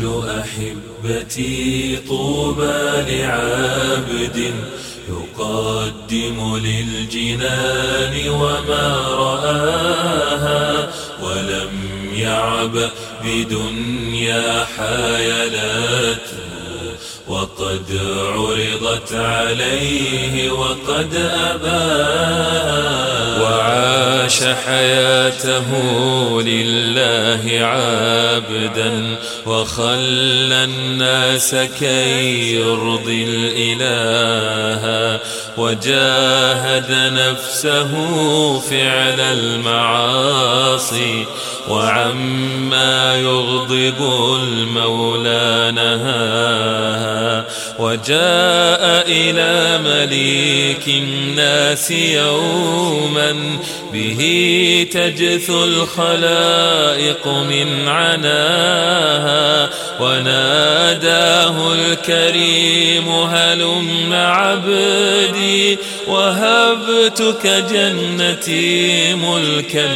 أقول أحبتي طوبى لعبد يقدم للجنان وما رآها ولم يعبأ بدنيا حايلته وقد عرضت عليه وقد أباها وعاش حياته لله عابدا وخلى الناس كي يرضي الإله وجاهد نفسه فعل المعاصي وعما يغضب المولى نهاها وجاء إلى مليك الناس يوما به تجثو الخلائق من عناها وناداه الكريم هلم عبدي وهبتك جنتي ملكا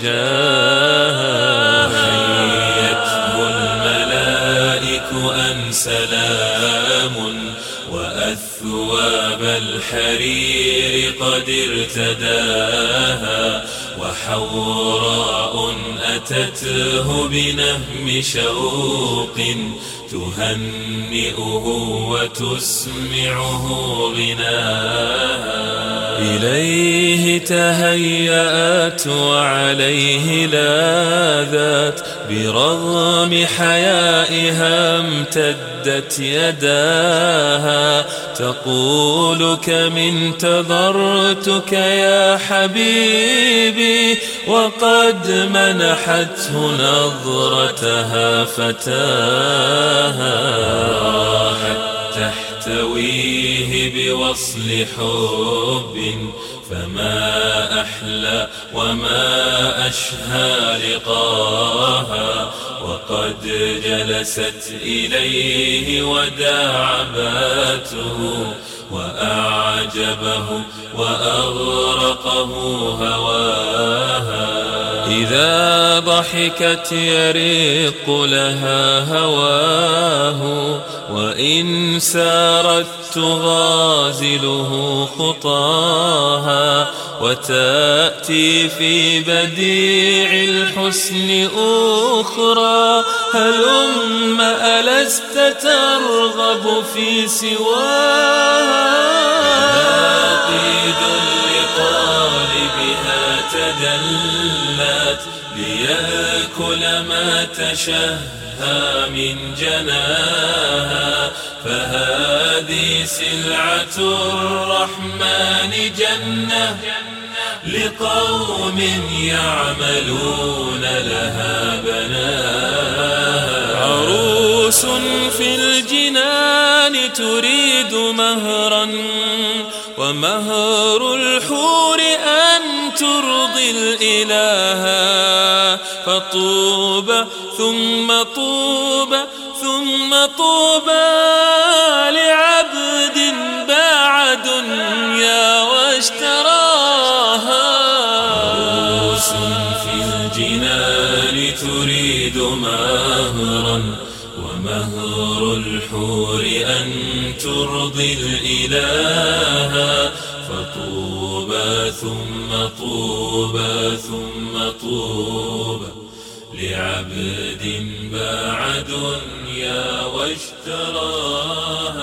وجاها حيته الملائك أن سلام وأثواب الحرير قد ارتداها وحوراء أتته بنهم شوق تهنئه وتسمعه غناها إليه تهيأت وعليه لاذت برغم حيائها امتدت يداها تقول كم انتظرتك يا حبيبي وقد منحته نظرتها فتاها راحت تحتويه بوصل حب فما أحلى وما أشهى لقاها وقد جلست إليه وداعبته وأعجبه وأغرقه هواها إذا ضحكت يرق لها هواه وإن سارت تغازله خطاها وتأتي في بديع الحسن أخرى هلم ألست ترغب في سواها ناقيد لطالبها تدلت ليأكل ما تشهى من جناها فهذه سلعة الرحمن جنة لقوم يعملون لها بناها عروس في الجنان تريد مهرا ومهر الحور أن ترضي الإله فطوبى ثم طوبى ثم طوبى لعبد باع دنيا واشتراها عروس في الجنان تريد مهرا ومهر الحور أن ترضي الإله فطوبى ثم طوبى ثم طوبى لعبد باع دنيا واشتراها